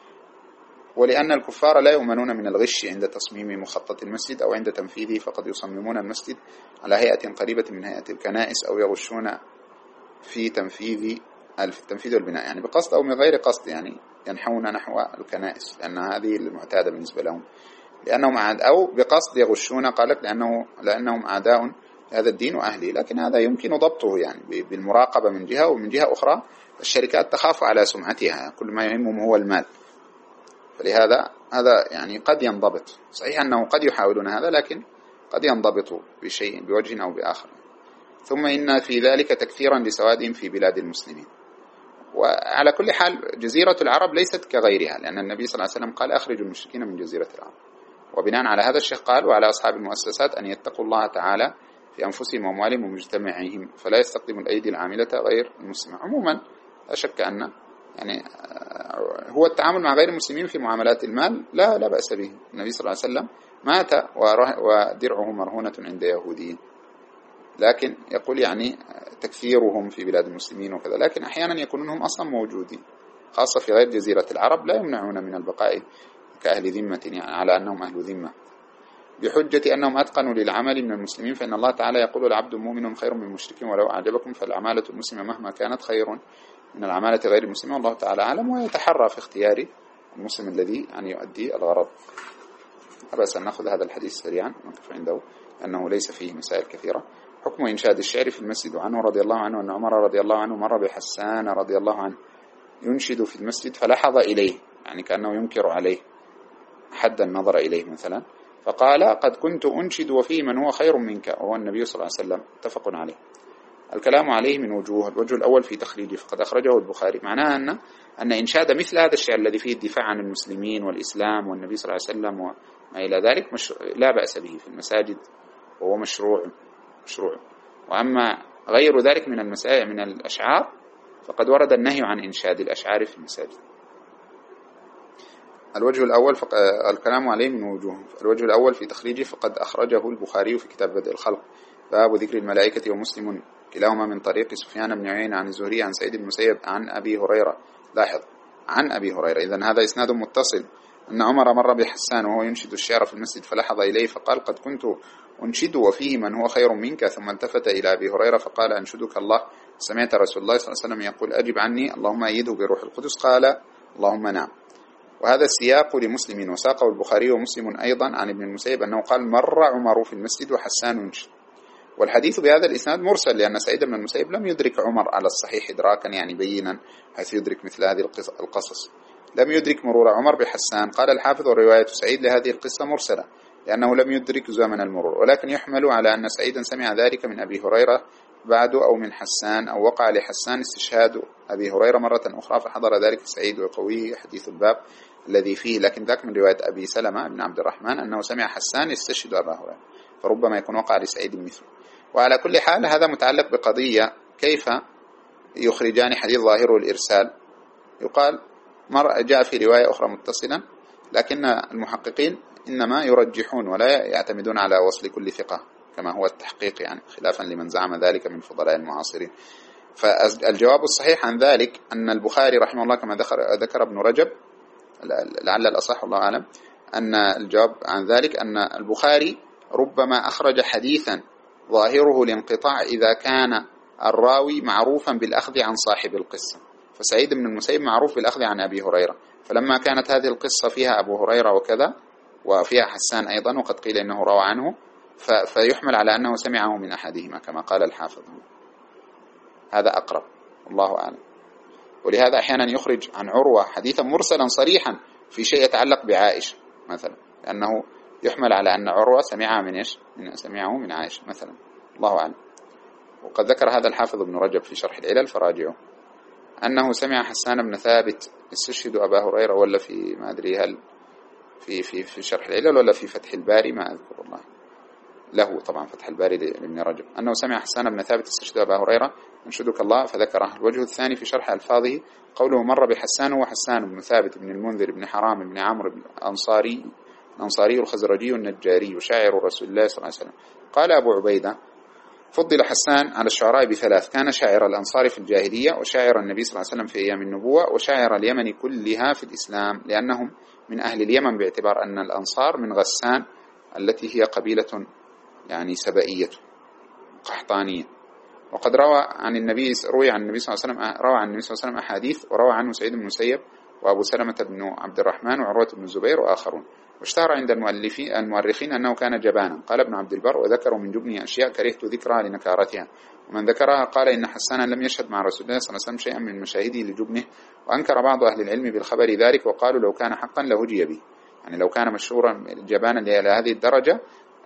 ولأن الكفار لا يؤمنون من الغش عند تصميم مخطط المسجد أو عند تنفيذه، فقد يصممون المسجد على هيئة قريبة من هيئة الكنائس أو يغشون في تنفيذ التنفيذ والبناء، يعني بقصد أو من غير قصد، يعني ينحون نحو الكنائس لأن هذه المعتادة بالنسبة لهم، لأنهم عاد أو بقصد يغشون قالت لأنه لأنهم أعداء هذا الدين وأهله. لكن هذا يمكن ضبطه يعني بالمراقبة من جهة، ومن جهة أخرى الشركات تخاف على سمعتها، كل ما يهمهم هو المال، فلهذا هذا يعني قد ينضبط. صحيح أنه قد يحاولون هذا لكن قد ينضبط بشيء بوجه أو بآخر. ثم إن في ذلك تكثيرا لسوادهم في بلاد المسلمين. وعلى كل حال جزيرة العرب ليست كغيرها، لأن النبي صلى الله عليه وسلم قال أخرجوا المشركين من جزيرة العرب، وبناء على هذا الشيخ قال وعلى أصحاب المؤسسات أن يتقوا الله تعالى في أنفسهم وأموالهم ومجتمعهم، فلا يستخدموا الأيدي العاملة غير المسلمة. عموما لا شك أن يعني هو التعامل مع غير المسلمين في معاملات المال لا لا بأس به. النبي صلى الله عليه وسلم مات ودرعه مرهونة عند يهوديين، لكن يقول يعني تكثيرهم في بلاد المسلمين وكذا، لكن أحيانا يكونون هم أصلا موجودين خاصة في غير جزيرة العرب لا يمنعون من البقاء كأهل ذمة، يعني على أنهم أهل ذمة بحجة أنهم أتقنوا للعمل من المسلمين، فإن الله تعالى يقول العبد مؤمن خير من مشرك ولو أعجبكم، فالعمالة المسلمة مهما كانت خير من العمالة غير المسلمة، والله تعالى أعلم، ويتحرى في اختيار المسلم الذي أن يؤدي الغرض. بس أن نأخذ هذا الحديث سريعا ونقف عنده أنه ليس فيه مسائل كثيرة. حكم إنشاد الشعر في المسجد. وعنه رضي الله عنه أن عمر رضي الله عنه مر بحسان رضي الله عنه ينشد في المسجد فلحظ إليه، يعني كأنه ينكر عليه حد النظر إليه مثلا، فقال قد كنت أنشد وفيه من هو خير منك وهو النبي صلى الله عليه وسلم، متفق عليه. الكلام عليه من وجوه. الوجه الأول في تخريجه فقد أخرجه البخاري، معناها أن أن إنشاد مثل هذا الشعر الذي فيه الدفاع عن المسلمين والإسلام والنبي صلى الله عليه وسلم وما إلى ذلك مش لا بأس به في المساجد، وهو مشروع مشروع. وأما غير ذلك من المسائل من الأشعار فقد ورد النهي عن إنشاد الأشعار في المساجد. الوجه الأول فق... الكلام عليه من وجوه. الوجه الأول في تخريجه فقد أخرجه البخاري في كتاب بدء الخلق باب ذكر الملائكة، ومسلم كلاهما من طريق سفيان بن عيينة عن الزهري عن سعيد بن المسيب عن أبي هريرة. لاحظ عن أبي هريرة، إذن هذا إسناد متصل. أن عمر مر بحسان وهو ينشد الشعر في المسجد فلحظ إليه فقال قد كنت أنشد وفيه من هو خير منك، ثم التفت إلى أبي هريرة فقال أنشدك الله، سمعت رسول الله صلى الله عليه وسلم يقول أجب عني اللهم أيده بروح القدس، قال اللهم نعم. وهذا السياق لمسلم، وساقه البخاري ومسلم أيضا عن ابن المسيب أنه قال مر عمر في المسجد وحسان ينشد. والحديث بهذا الإسناد مرسل، لأن سعيد بن المسيب لم يدرك عمر على الصحيح إدراكا يعني بينا حيث يدرك مثل هذه القصص، لم يدرك مرور عمر بحسان. قال الحافظ: ورواية سعيد لهذه القصة مرسلة لأنه لم يدرك زمن المرور، ولكن يحمل على أن سعيدا سمع ذلك من أبي هريرة بعد أو من حسان، أو وقع لحسان استشهاد أبي هريرة مرة أخرى فحضر ذلك سعيد، ويقويه حديث الباب الذي فيه، لكن ذاك من رواية أبي سلمة بن عبد الرحمن أنه سمع حسان يستشهد أبا هريرة، فربما يكون وقع لسعيد مثله. وعلى كل حال هذا متعلق بقضية كيف يخرجان حديث ظاهره الإرسال. يقال مر جاء في رواية أخرى متصلا، لكن المحققين إنما يرجحون ولا يعتمدون على وصل كل ثقة كما هو التحقيق، يعني خلافا لمن زعم ذلك من فضلاء المعاصرين. فالجواب الصحيح عن ذلك أن البخاري رحمه الله كما ذكر, ذكر ابن رجب، لعل الأصح والله أعلم، أن الجواب عن ذلك أن البخاري ربما أخرج حديثا ظاهره الانقطاع إذا كان الراوي معروفا بالأخذ عن صاحب القصة. فسعيد بن المسيب معروف بالأخذ عن أبي هريرة، فلما كانت هذه القصة فيها أبو هريرة وكذا وفيها حسان أيضا وقد قيل إنه روى عنه، فيحمل على أنه سمعه من أحدهما كما قال الحافظ. هذا أقرب الله أعلم. ولهذا أحيانا يخرج عن عروة حديثا مرسلا صريحا في شيء يتعلق بعائشة مثلا، لأنه يحمل على أن عروة سمعه من إيش؟ من سمعه من عائشة مثلا، الله أعلم. وقد ذكر هذا الحافظ ابن رجب في شرح العلل فراجعه، أنه سمع حسان بن ثابت استشهد أبا هريرة، ولا في ما أدري هل في في في شرح العلل ولا في فتح الباري، ما أذكر الله، له طبعا فتح الباري لابن رجب، أنه سمع حسان بن ثابت استشهد أبا هريرة أنشدك الله فذكره. الوجه الثاني في شرح ألفاظه قوله مر بحسان وحسان بن ثابت بن المنذر بن حرام بن عمرو بن الأنصاري الأنصاري الخزرجي النجاري شاعر رسول الله صلى الله عليه وسلم. قال أبو عبيدة: فضل حسان على الشعراء بثلاث: كان شاعر الأنصار في الجاهلية، وشاعر النبي صلى الله عليه وسلم في أيام النبوة، وشاعر اليمن كلها في الإسلام، لأنهم من أهل اليمن باعتبار أن الأنصار من غسان التي هي قبيلة يعني سبائية قحطانية. وقد روى عن النبي روي عن النبي صلى الله عليه وسلم روى عن النبي صلى الله عليه وسلم أحاديث، وروى عنه سعيد بن المسيب وأبو سلمة بن عبد الرحمن وعروة بن الزبير وآخرون. واشتهر عند المؤلفين المؤرخين أنه كان جبانا. قال ابن عبد البر: وذكروا من جبنه أشياء كرهت ذكرها لنكارتها، ومن ذكرها قال إن حسانا لم يشهد مع رسول الله صلى الله عليه وسلم شيئا من مشاهده لجبنه. وأنكر بعض أهل العلم بالخبر ذلك، وقالوا لو كان حقا لهجي به، يعني لو كان مشهورا جبانا إلى هذه الدرجة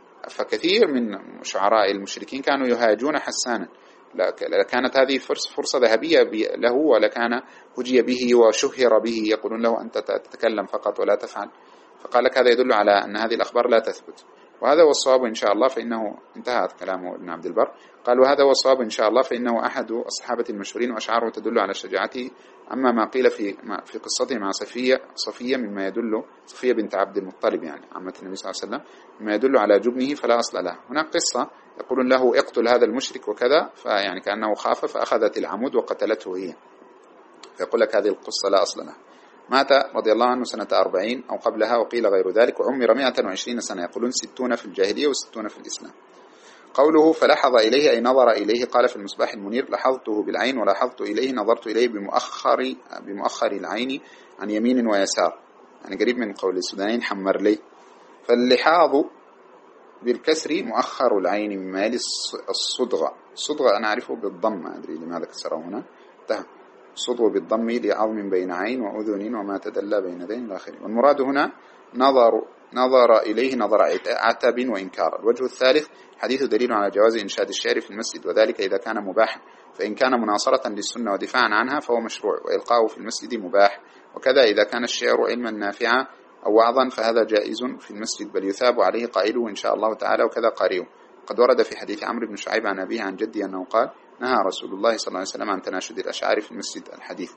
فكثير من شعراء المشركين كانوا يهاجون حسانا، لكانت هذه فرصة ذهبية له، ولكان هجي به وشهر به، يقولون له أنت تتكلم فقط ولا تفعل. فقال لك هذا يدل على أن هذه الأخبار لا تثبت، وهذا هو الصواب إن شاء الله. فإنه انتهى كلامه ابن عبد البر، قال: وهذا هو الصواب إن شاء الله، فإنه أحد الصحابة المشهورين وأشعاره تدل على شجاعته. أما ما قيل في في قصته مع صفية صفية مما يدل صفية بنت عبد المطلب يعني عمة النبي صلى الله عليه وسلم مما يدل على جبنه فلا أصل له. هناك قصة يقولون له اقتل هذا المشرك وكذا، فيعني كأنه خاف فأخذت العمود وقتلته هي، فيقول لك هذه القصة لا أصل لها. مات رضي الله عنه سنة أربعين أو قبلها، وقيل غير ذلك، وعمر مئة وعشرين سنة، يقولون ستون في الجاهلية وستون في الإسلام. قوله فلحظ إليه أي نظر إليه، قال في المصباح المنير: لحظته بالعين، ولاحظت إليه نظرت إليه بمؤخر بمؤخر العين عن يمين ويسار، يعني قريب من قول السودانيين حمر لي. فاللحاظ بالكسر مؤخر العين مما يلي الصدغة. الصدغة أنا أعرفه بالضم، ما أدري لماذا كسره هنا، ده صدغ بالضم لعظم بين عين وأذن وما تدلى بين ذين الآخر. والمراد هنا نظر نظر إليه نظر عتب وإنكار. الوجه الثالث: حديث دليل على جواز إنشاد الشعر في المسجد، وذلك إذا كان مباحا، فإن كان مناصرة للسنة ودفاعا عنها فهو مشروع، وإلقاؤه في المسجد مباح. وكذا إذا كان الشعر علما نافعا أو وعظا فهذا جائز في المسجد، بل يثاب عليه قائله إن شاء الله تعالى، وكذا قارئه. قد ورد في حديث عمرو بن شعيب عن أبيه عن جدي أنه قال: نهى رسول الله صلى الله عليه وسلم عن تناشد الأشعار في المسجد. الحديث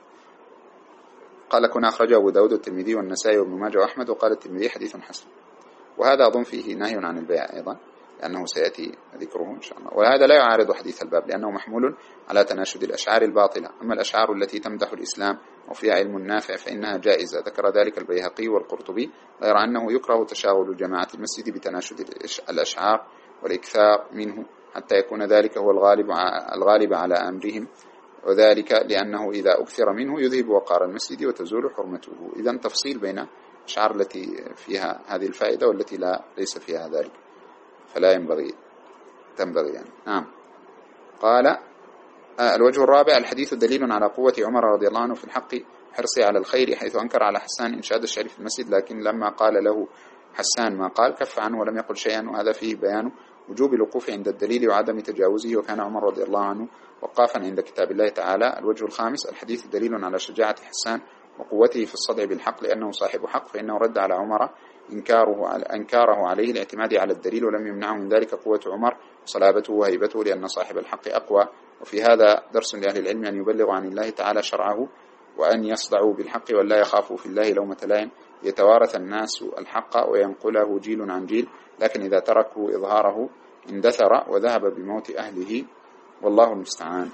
قال: كنا أخرجه أبو داود والترمذي والنسائي وابن ماجه وأحمد، وقال الترمذي حديث حسن. وهذا أظن فيه نهي عن البيع أيضا، لأنه سيأتي ذكره إن شاء الله. وهذا لا يعارض حديث الباب، لأنه محمول على تناشد الأشعار الباطلة. أما الأشعار التي تمدح الإسلام وفيها علم نافع فإنها جائزة، ذكر ذلك البيهقي والقرطبي، غير أنه يكره تشاغل جماعة المسجد بتناشد الأشعار والإكثار منه حتى يكون ذلك هو الغالب الغالب على أمرهم، وذلك لأنه إذا أكثر منه يذهب وقار المسجد وتزول حرمته. إذن تفصيل بين الأشعار التي فيها هذه الفائدة والتي لا ليس فيها ذلك، فلا ينبغي تنبغي يعني. نعم. قال: الوجه الرابع: الحديث دليل على قوة عمر رضي الله عنه في الحق حرصه على الخير، حيث أنكر على حسان إنشاد الشعر في المسجد، لكن لما قال له حسان ما قال كف عنه ولم يقل شيئا، وهذا فيه بيان وجوب الوقوف عند الدليل وعدم تجاوزه، وكان عمر رضي الله عنه وقافا عند كتاب الله تعالى. الوجه الخامس: الحديث دليل على شجاعة حسان وقوته في الصدع بالحق، لأنه صاحب حق، فإنه رد على عمر إنكاره إنكاره عليه الاعتماد على الدليل، ولم يمنعه من ذلك قوة عمر وصلابته وهيبته، لأن صاحب الحق أقوى. وفي هذا درس لأهل العلم أن يبلغوا عن الله تعالى شرعه، وأن يصدعوا بالحق ولا يخافوا في الله لومة لائم، يتوارث الناس الحق وينقله جيل عن جيل، لكن إذا تركوا إظهاره اندثر وذهب بموت أهله، والله المستعان.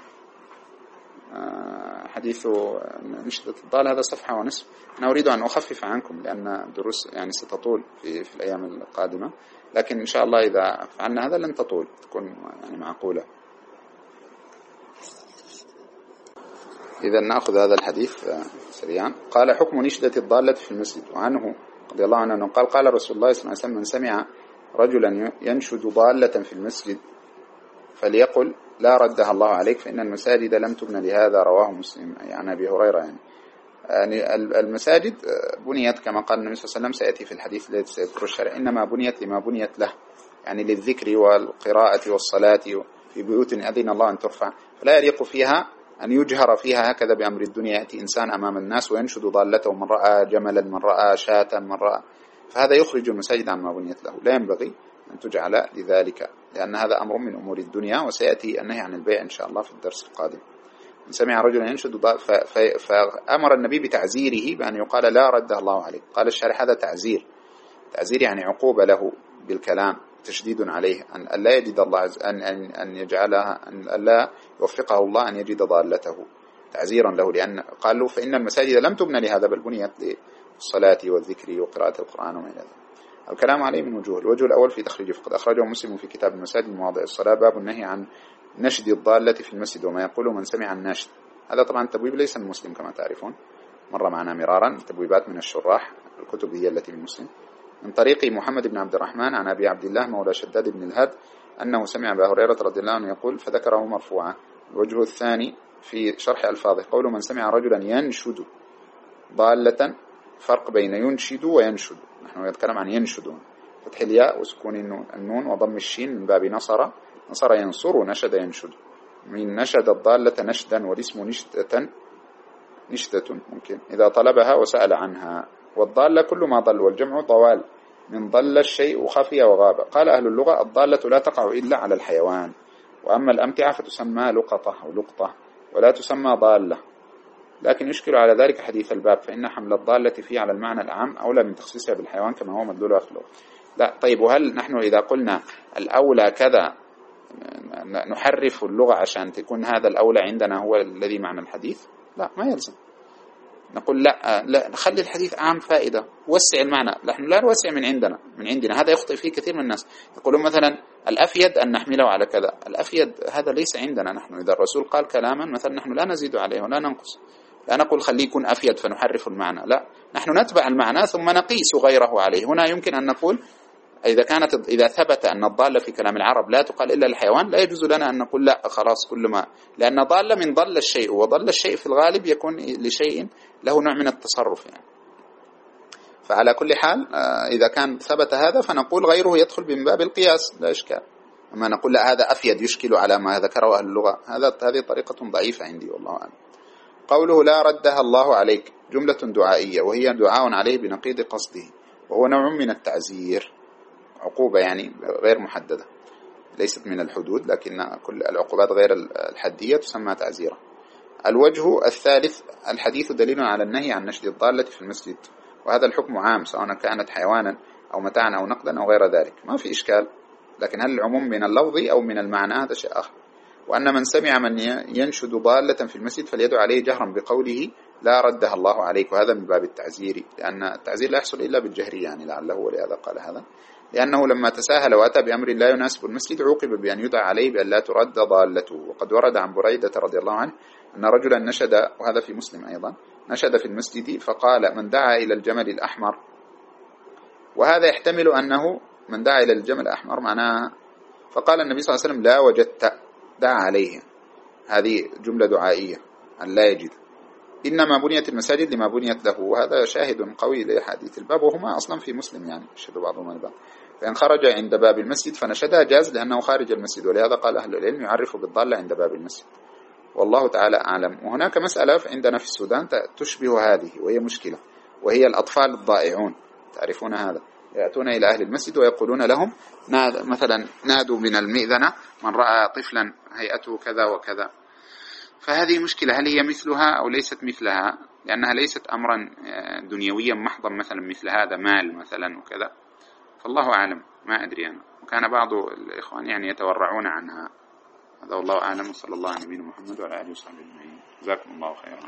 حديث نشدة الضال هذا صفحة ونصف. أنا أريد أن أخفف عنكم لأن دروس يعني ستطول في, في الأيام القادمة، لكن إن شاء الله إذا فعلنا هذا لن تطول، تكون يعني معقولة. إذا نأخذ هذا الحديث سريعا. قال: حكم نشدة الضالة في المسجد. وعنه رضي الله عنه قال: قال رسول الله صلى الله عليه وسلم: من سمع رجلا ينشد ضالة في المسجد فليقل لا ردها الله عليك، فإن المساجد لم تبنى لهذا. رواه مسلم. يعني أبي هريرة. يعني يعني المساجد بنيت كما قال النبي صلى الله عليه وسلم، سيأتي في الحديث الذي سيذكر الشرع، إنما بنيت لما بنيت له، يعني للذكر والقراءة والصلاة في بيوت أذن الله أن ترفع، فلا يليق فيها أن يجهر فيها هكذا بأمر الدنيا، يأتي إنسان أمام الناس وينشد ضالته، من رأى جملا، من رأى شاة، من رأى، فهذا يخرج المساجد عما بنيت له. لا ينبغي أن تجعل لذلك، لأن هذا أمر من أمور الدنيا، وسيأتي النهي عن البيع إن شاء الله في الدرس القادم. من سمع رجلا ينشد ضالة، فأمر النبي بتعزيره بأن يقال لا رده الله عليه. قال الشارح: هذا تعزير، تعزير يعني عقوبة له بالكلام، تشديد عليه أن لا يجد الله أن أن أن يجعلها أن لا يوفقه الله أن يجد ضالته، تعزيرا له، لأن قالوا فإن المساجد لم تبنى لهذا بل بنيت للصلاة والذكر وقراءة القرآن وما إلى ذلك. الكلام عليه من وجوه. الوجه الأول في تخريجه، فقد أخرجه مسلم في كتاب المساجد مواضع الصلاة، باب النهي عن نشد الضالة في المسجد وما يقوله من سمع الناشد. هذا طبعا التبويب ليس من مسلم كما تعرفون، مر معنا مرارا، تبويبات من الشراح، الكتب هي التي من مسلم. من طريق محمد بن عبد الرحمن عن أبي عبد الله مولى شداد بن الهاد أنه سمع أبا هريرة رضي الله عنه يقول، فذكره مرفوعا. الوجه الثاني في شرح ألفاظه، قوله من سمع رجلا ينشد ضالة، فرق بين ينشد وينشد. نحن نتكلم عن ينشد، فتح الياء وسكون النون وضم الشين من باب نصر، نصر ينصر ونشد ينشد. من نشد الضالة نشدا، والاسم نشدة نشدة ممكن إذا طلبها وسأل عنها. والضالة كل ما ضل، والجمع ضوال، من ضل الشيء خفي وغاب. قال أهل اللغة: الضالة لا تقع إلا على الحيوان، وأما الأمتعة فتسمى لقطة أو لقطة ولا تسمى ضالة. لكن يشكل على ذلك حديث الباب، فإن حمل الضالة فيه على المعنى العام أولى من تخصيصها بالحيوان كما هو مدلول في اللغة. لا طيب، وهل نحن إذا قلنا الأولى كذا نحرف اللغة عشان تكون هذا الأولى عندنا هو الذي معنى الحديث؟ لا، ما يلزم. نقول لا لا نخلي الحديث عام فائدة، وسع المعنى. نحن لا نوسع من عندنا من عندنا هذا يخطئ فيه كثير من الناس. يقولون مثلا الأفيد أن نحمله على كذا، الأفيد هذا ليس عندنا نحن. إذا الرسول قال كلاما مثلا نحن لا نزيد عليه ولا ننقص، لا نقول خليه يكون أفيد فنحرف المعنى، لا، نحن نتبع المعنى ثم نقيس غيره عليه. هنا يمكن أن نقول إذا كانت إذا ثبت أن الضالة في كلام العرب لا تقال إلا الحيوان، لا يجوز لنا أن نقول لا خلاص كل ما، لأن ضالة من ضل الشيء، وضل الشيء في الغالب يكون لشيء له نوع من التصرف يعني. فعلى كل حال إذا كان ثبت هذا فنقول غيره يدخل من باب القياس لا إشكال. أما نقول لا هذا أفيد يشكل على ما ذكره أهل اللغة، هذا هذه طريقة ضعيفة عندي والله أعلم. قوله لا ردها الله عليك جملة دعائية، وهي دعاء عليه بنقيض قصده، وهو نوع من التعزير، عقوبة يعني غير محددة، ليست من الحدود، لكن كل العقوبات غير الحدية تسمى تعزيرا. الوجه الثالث، الحديث دليل على النهي عن نشد الضالة في المسجد، وهذا الحكم عام سواء كانت حيوانا أو متاعا أو نقدا أو غير ذلك، ما في إشكال. لكن هل العموم من اللفظ أو من المعنى هذا شيء آخر. وأن من سمع من ينشد ضالة في المسجد فليدعو عليه جهرا بقوله لا ردها الله عليك، وهذا من باب التعزير، لأن التعزير لا يحصل إلا بالجهر يعني لعله، ولهذا قال هذا، لأنه لما تساهل وأتى بأمر لا يناسب المسجد عوقب بأن يدعى عليه بأن لا ترد ضالته. وقد ورد عن بريدة رضي الله عنه أن رجلا نشد، وهذا في مسلم أيضا، نشد في المسجد فقال من دعا إلى الجمل الأحمر، وهذا يحتمل أنه من دعا إلى الجمل الأحمر معناها، فقال النبي صلى الله عليه وسلم لا وجدت، دعا عليه، هذه جملة دعائية أن لا يجد. إنما بنيت المساجد لما بنيت له، وهذا شاهد قوي لحديث الباب، وهما أصلا في مسلم يعني يشهد بعضهم الباب. فإن خرج عند باب المسجد فنشدها جاز لأنه خارج المسجد، ولهذا قال أهل العلم يعرف بالضالة عند باب المسجد، والله تعالى أعلم. وهناك مسألة عندنا في السودان تشبه هذه وهي مشكلة، وهي الأطفال الضائعون، تعرفون هذا، يأتون إلى أهل المسجد ويقولون لهم ناد مثلا نادوا من المئذنة من رأى طفلا هيئته كذا وكذا. فهذه مشكلة، هل هي مثلها أو ليست مثلها؟ لأنها ليست أمرا دنيويا محضا مثلا مثل هذا مال مثلا وكذا، فالله أعلم، ما أدري أنا. وكان بعض الإخوان يعني يتورعون عنها، هذا والله أعلم. وصلى الله على نبينا محمد وعلى آله وصحبه أجمعين، جزاكم الله خيرا.